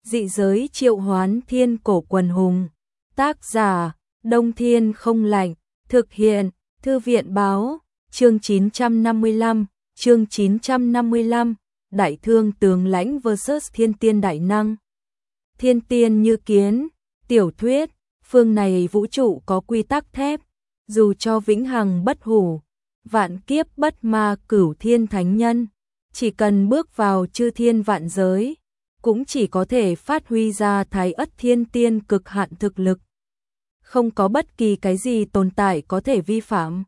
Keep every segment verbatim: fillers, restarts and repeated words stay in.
Dị giới triệu hoán thiên cổ quần hùng. Tác giả, Đông Thiên Không Lạnh. Thực hiện, Thư viện Báo. Chương chín trăm năm mươi lăm, chương chín trăm năm mươi lăm, Đại Thương Tướng Lãnh versus Thiên Tiên Đại Năng. Thiên Tiên như kiến, tiểu thuyết, phương này vũ trụ có quy tắc thép, dù cho vĩnh hằng bất hủ, vạn kiếp bất ma cửu thiên thánh nhân, chỉ cần bước vào chư thiên vạn giới, cũng chỉ có thể phát huy ra thái ất thiên tiên cực hạn thực lực. Không có bất kỳ cái gì tồn tại có thể vi phạm.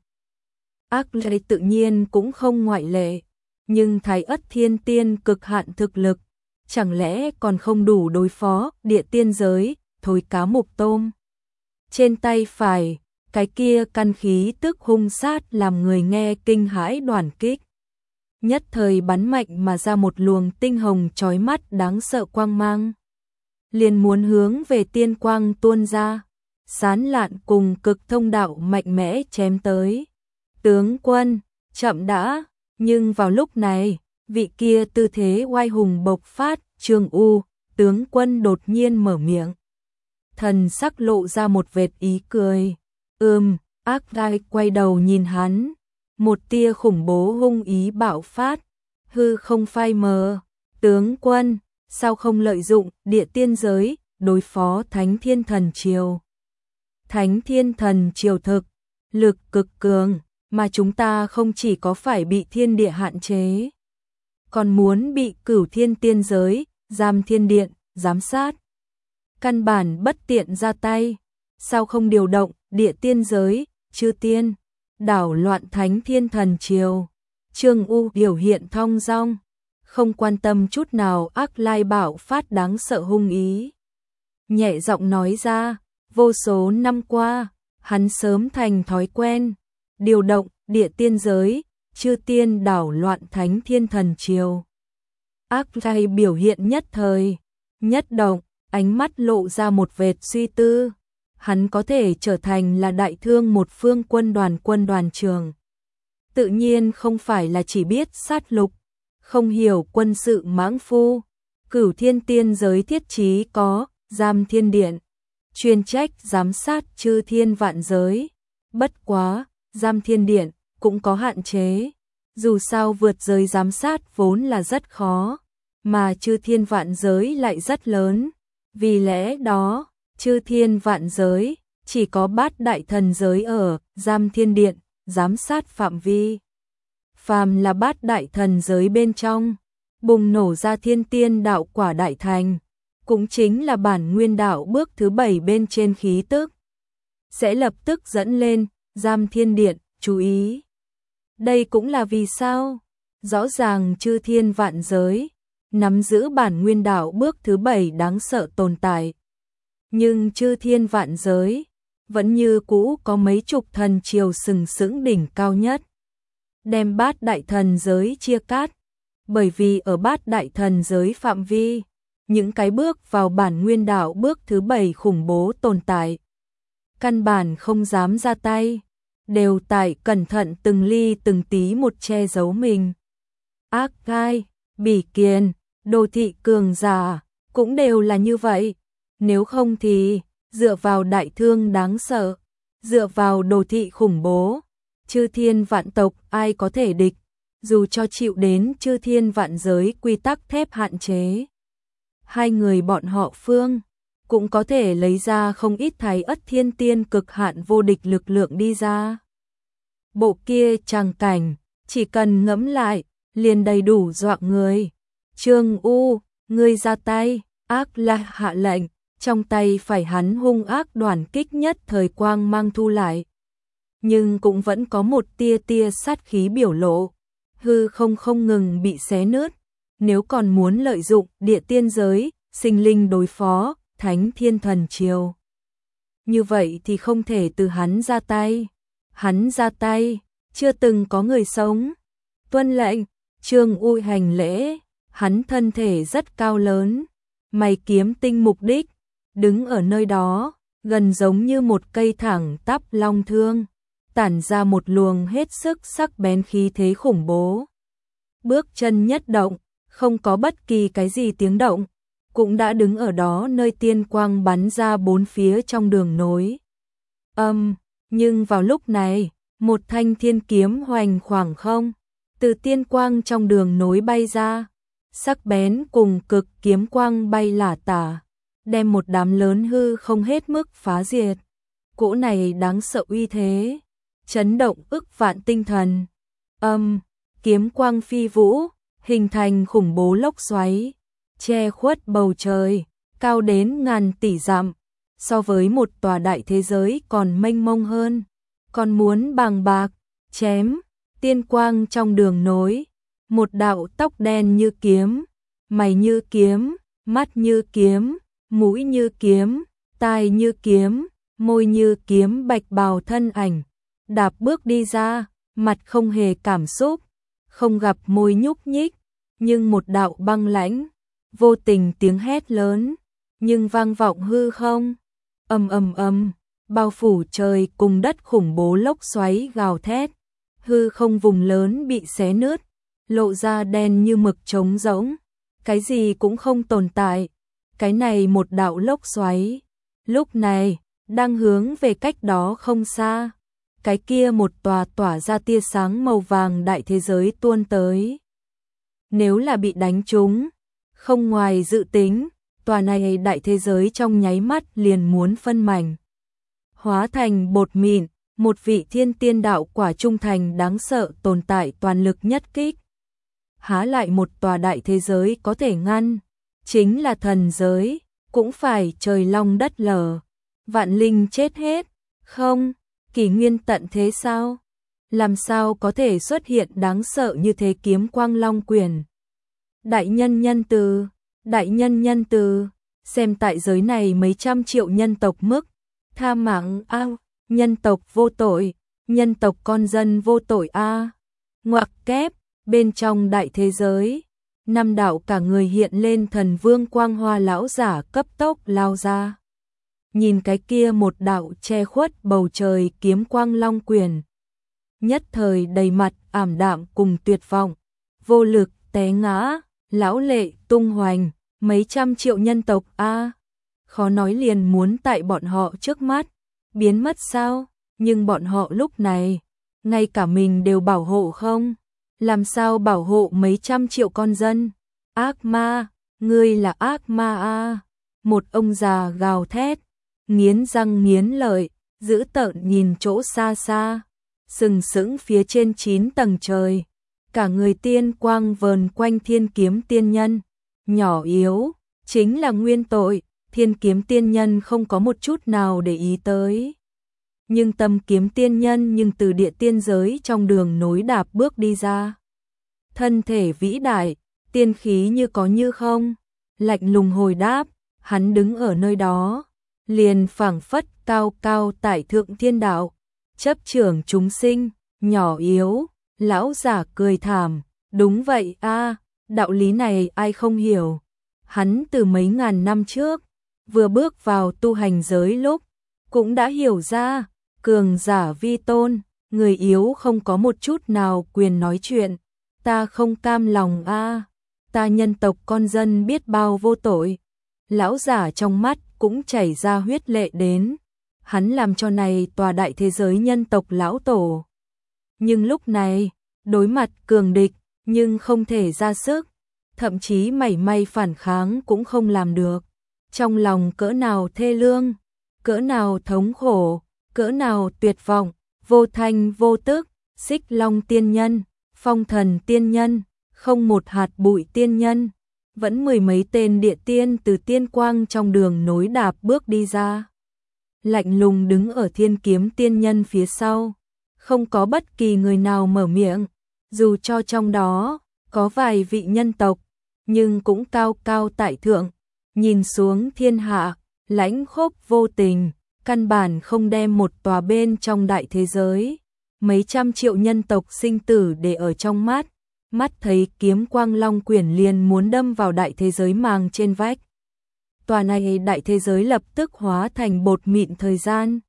Ác lệ tự nhiên cũng không ngoại lệ, nhưng thái ất thiên tiên cực hạn thực lực, chẳng lẽ còn không đủ đối phó địa tiên giới, thối cá mục tôm. Trên tay phải, cái kia căn khí tức hung sát làm người nghe kinh hãi đoản kích. Nhất thời bắn mạnh mà ra một luồng tinh hồng chói mắt đáng sợ quang mang. Liền muốn hướng về tiên quang tuôn ra, sán lạn cùng cực thông đạo mạnh mẽ chém tới. Tướng quân, chậm đã, nhưng vào lúc này, vị kia tư thế oai hùng bộc phát, Trương U, tướng quân đột nhiên mở miệng. Thần sắc lộ ra một vệt ý cười. Ừm, ác gai quay đầu nhìn hắn. Một tia khủng bố hung ý bạo phát. Hư không phai mờ. Tướng quân, sao không lợi dụng địa tiên giới, đối phó Thánh Thiên Thần Triều. Thánh Thiên Thần Triều thực, lực cực cường, mà chúng ta không chỉ có phải bị thiên địa hạn chế, còn muốn bị cửu thiên tiên giới, giam thiên điện, giám sát. Căn bản bất tiện ra tay, sao không điều động địa tiên giới, chư tiên, đảo loạn Thánh Thiên Thần Triều. Trương U biểu hiện thong dong, không quan tâm chút nào ác lai bạo phát đáng sợ hung ý. Nhẹ giọng nói ra, vô số năm qua, hắn sớm thành thói quen, điều động địa tiên giới, chư tiên đảo loạn Thánh Thiên Thần Triều. Ác lai biểu hiện nhất thời, nhất động, ánh mắt lộ ra một vệt suy tư. Hắn có thể trở thành là đại thương một phương quân đoàn quân đoàn trưởng. Tự nhiên không phải là chỉ biết sát lục, không hiểu quân sự mãng phu. Cửu thiên tiên giới thiết chí có, giam thiên điện, chuyên trách giám sát chư thiên vạn giới. Bất quá, giam thiên điện cũng có hạn chế. Dù sao vượt giới giám sát vốn là rất khó, mà chư thiên vạn giới lại rất lớn. Vì lẽ đó, chư thiên vạn giới, chỉ có bát đại thần giới ở, giam thiên điện, giám sát phạm vi. Phàm là bát đại thần giới bên trong, bùng nổ ra thiên tiên đạo quả đại thành, cũng chính là bản nguyên đạo bước thứ bảy bên trên khí tức. Sẽ lập tức dẫn lên, giam thiên điện, chú ý. Đây cũng là vì sao? Rõ ràng chư thiên vạn giới, nắm giữ bản nguyên đạo bước thứ bảy đáng sợ tồn tại. Nhưng chư thiên vạn giới, vẫn như cũ có mấy chục thần triều sừng sững đỉnh cao nhất. Đem bát đại thần giới chia cắt, bởi vì ở bát đại thần giới phạm vi, những cái bước vào bản nguyên đạo bước thứ bảy khủng bố tồn tại. Căn bản không dám ra tay, đều tại cẩn thận từng ly từng tí một che giấu mình. Ác gai, bỉ kiền, đồ thị cường giả, cũng đều là như vậy. Nếu không thì, dựa vào đại thương đáng sợ, dựa vào đồ thị khủng bố, chư thiên vạn tộc ai có thể địch, dù cho chịu đến chư thiên vạn giới quy tắc thép hạn chế. Hai người bọn họ phương, cũng có thể lấy ra không ít thái ất thiên tiên cực hạn vô địch lực lượng đi ra. Bộ kia tràng cảnh, chỉ cần ngẫm lại, liền đầy đủ dọa người. Trương U, ngươi ra tay, ác la hạ lệnh, trong tay phải hắn hung ác đoàn kích nhất thời quang mang thu lại. Nhưng cũng vẫn có một tia tia sát khí biểu lộ, hư không không ngừng bị xé nứt. Nếu còn muốn lợi dụng địa tiên giới, sinh linh đối phó, Thánh Thiên Thần Triều, như vậy thì không thể từ hắn ra tay. Hắn ra tay, chưa từng có người sống. Tuân lệnh, Trương U hành lễ, hắn thân thể rất cao lớn, mày kiếm tinh mục đích, đứng ở nơi đó, gần giống như một cây thẳng tắp long thương, tản ra một luồng hết sức sắc bén khí thế khủng bố. Bước chân nhất động, không có bất kỳ cái gì tiếng động, cũng đã đứng ở đó nơi tiên quang bắn ra bốn phía trong đường nối. Âm, nhưng vào lúc này, một thanh thiên kiếm hoành khoảng không, từ tiên quang trong đường nối bay ra, sắc bén cùng cực kiếm quang bay lả tả, đem một đám lớn hư không hết mức phá diệt. Cỗ này đáng sợ uy thế, chấn động ức vạn tinh thần. Âm, kiếm quang phi vũ, hình thành khủng bố lốc xoáy, che khuất bầu trời, cao đến ngàn tỷ dặm, so với một tòa đại thế giới còn mênh mông hơn, còn muốn bàng bạc, chém, tiên quang trong đường nối, một đạo tóc đen như kiếm, mày như kiếm, mắt như kiếm, mũi như kiếm, tai như kiếm, môi như kiếm bạch bào thân ảnh, đạp bước đi ra, mặt không hề cảm xúc, không gặp môi nhúc nhích, nhưng một đạo băng lãnh, vô tình tiếng hét lớn, nhưng vang vọng hư không, ầm ầm ầm, bao phủ trời cùng đất khủng bố lốc xoáy gào thét, hư không vùng lớn bị xé nứt, lộ ra đen như mực trống rỗng, cái gì cũng không tồn tại. Cái này một đạo lốc xoáy, lúc này đang hướng về cách đó không xa, cái kia một tòa tỏa ra tia sáng màu vàng đại thế giới tuôn tới. Nếu là bị đánh trúng, không ngoài dự tính, tòa này đại thế giới trong nháy mắt liền muốn phân mảnh, hóa thành bột mịn, một vị thiên tiên đạo quả trung thành đáng sợ tồn tại toàn lực nhất kích. Há lại một tòa đại thế giới có thể ngăn, chính là thần giới, cũng phải trời long đất lở, vạn linh chết hết, không, kỷ nguyên tận thế sao? Làm sao có thể xuất hiện đáng sợ như thế kiếm quang long quyền? Đại nhân nhân từ, đại nhân nhân từ, xem tại giới này mấy trăm triệu nhân tộc mức, tha mạng ao, nhân tộc vô tội, nhân tộc con dân vô tội a. Ngoặc kép, bên trong đại thế giới, năm đạo cả người hiện lên thần vương quang hoa lão giả cấp tốc lao ra. Nhìn cái kia một đạo che khuất bầu trời kiếm quang long quyền, nhất thời đầy mặt ảm đạm cùng tuyệt vọng, vô lực té ngã, lão lệ tung hoành, mấy trăm triệu nhân tộc a, khó nói liền muốn tại bọn họ trước mắt biến mất sao? Nhưng bọn họ lúc này, ngay cả mình đều bảo hộ không? Làm sao bảo hộ mấy trăm triệu con dân? Ác ma, ngươi là ác ma a. Một ông già gào thét, nghiến răng nghiến lợi, dữ tợn nhìn chỗ xa xa, sừng sững phía trên chín tầng trời, cả người tiên quang vờn quanh thiên kiếm tiên nhân, nhỏ yếu, chính là nguyên tội, thiên kiếm tiên nhân không có một chút nào để ý tới. Nhưng tâm kiếm tiên nhân nhưng từ địa tiên giới trong đường nối đạp bước đi ra. Thân thể vĩ đại, tiên khí như có như không, lạnh lùng hồi đáp, hắn đứng ở nơi đó, liền phảng phất cao cao tại thượng thiên đạo, chấp trưởng chúng sinh, nhỏ yếu, lão giả cười thảm, đúng vậy a, đạo lý này ai không hiểu. Hắn từ mấy ngàn năm trước, vừa bước vào tu hành giới lúc, cũng đã hiểu ra, cường giả vi tôn, người yếu không có một chút nào quyền nói chuyện, ta không cam lòng a, ta nhân tộc con dân biết bao vô tội. Lão giả trong mắt cũng chảy ra huyết lệ đến, hắn làm cho này tòa đại thế giới nhân tộc lão tổ. Nhưng lúc này, đối mặt cường địch, nhưng không thể ra sức, thậm chí mảy may phản kháng cũng không làm được. Trong lòng cỡ nào thê lương, cỡ nào thống khổ, cỡ nào tuyệt vọng, vô thanh vô tức, Xích Long tiên nhân, Phong Thần tiên nhân, không một hạt bụi tiên nhân, vẫn mười mấy tên địa tiên từ tiên quang trong đường nối đạp bước đi ra. Lạnh lùng đứng ở thiên kiếm tiên nhân phía sau, không có bất kỳ người nào mở miệng, dù cho trong đó có vài vị nhân tộc, nhưng cũng cao cao tại thượng, nhìn xuống thiên hạ, lãnh khốc vô tình, căn bản không đem một tòa bên trong đại thế giới, mấy trăm triệu nhân tộc sinh tử để ở trong mắt, mắt thấy kiếm quang long quyển liền muốn đâm vào đại thế giới màng trên vách. Tòa này đại thế giới lập tức hóa thành bột mịn thời gian.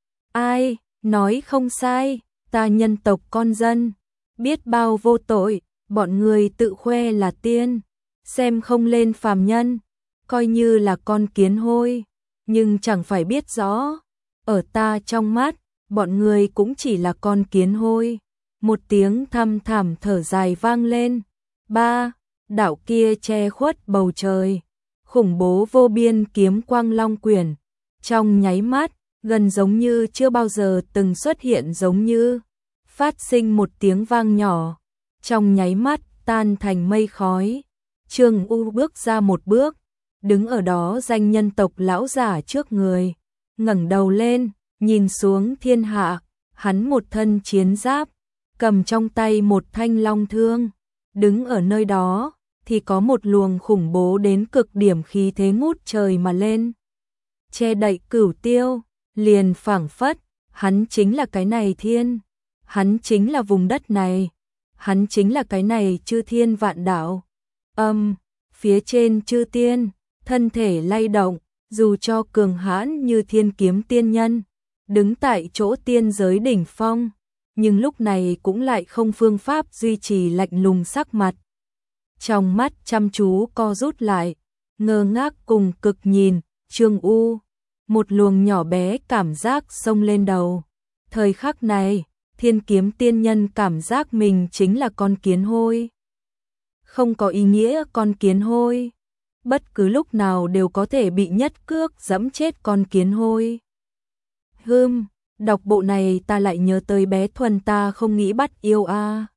Ai, nói không sai, ta nhân tộc con dân, biết bao vô tội, bọn người tự khoe là tiên, xem không lên phàm nhân, coi như là con kiến hôi, nhưng chẳng phải biết rõ, ở ta trong mắt, bọn người cũng chỉ là con kiến hôi. Một tiếng thăm thẳm thở dài vang lên. Ba, đạo kia che khuất bầu trời, khủng bố vô biên kiếm quang long quyển, trong nháy mắt, gần giống như chưa bao giờ từng xuất hiện, giống như phát sinh một tiếng vang nhỏ, trong nháy mắt tan thành mây khói. Trương U bước ra một bước, đứng ở đó danh nhân tộc lão giả trước người, ngẩng đầu lên, nhìn xuống thiên hạ, hắn một thân chiến giáp, cầm trong tay một thanh long thương, đứng ở nơi đó thì có một luồng khủng bố đến cực điểm khí thế ngút trời mà lên, che đậy cửu tiêu, liền phảng phất, hắn chính là cái này thiên, hắn chính là vùng đất này, hắn chính là cái này chư thiên vạn đạo. Âm, phía trên chư tiên, thân thể lay động, dù cho cường hãn như Thiên Kiếm tiên nhân, đứng tại chỗ tiên giới đỉnh phong, nhưng lúc này cũng lại không phương pháp duy trì lạnh lùng sắc mặt. Trong mắt chăm chú co rút lại, ngơ ngác cùng cực nhìn, Trương U, một luồng nhỏ bé cảm giác xông lên đầu. Thời khắc này, Thiên Kiếm tiên nhân cảm giác mình chính là con kiến hôi. Không có ý nghĩa con kiến hôi, bất cứ lúc nào đều có thể bị nhất cước giẫm chết con kiến hôi. Hừm, đọc bộ này ta lại nhớ tới bé Thuần, ta không nghĩ bắt yêu a. À.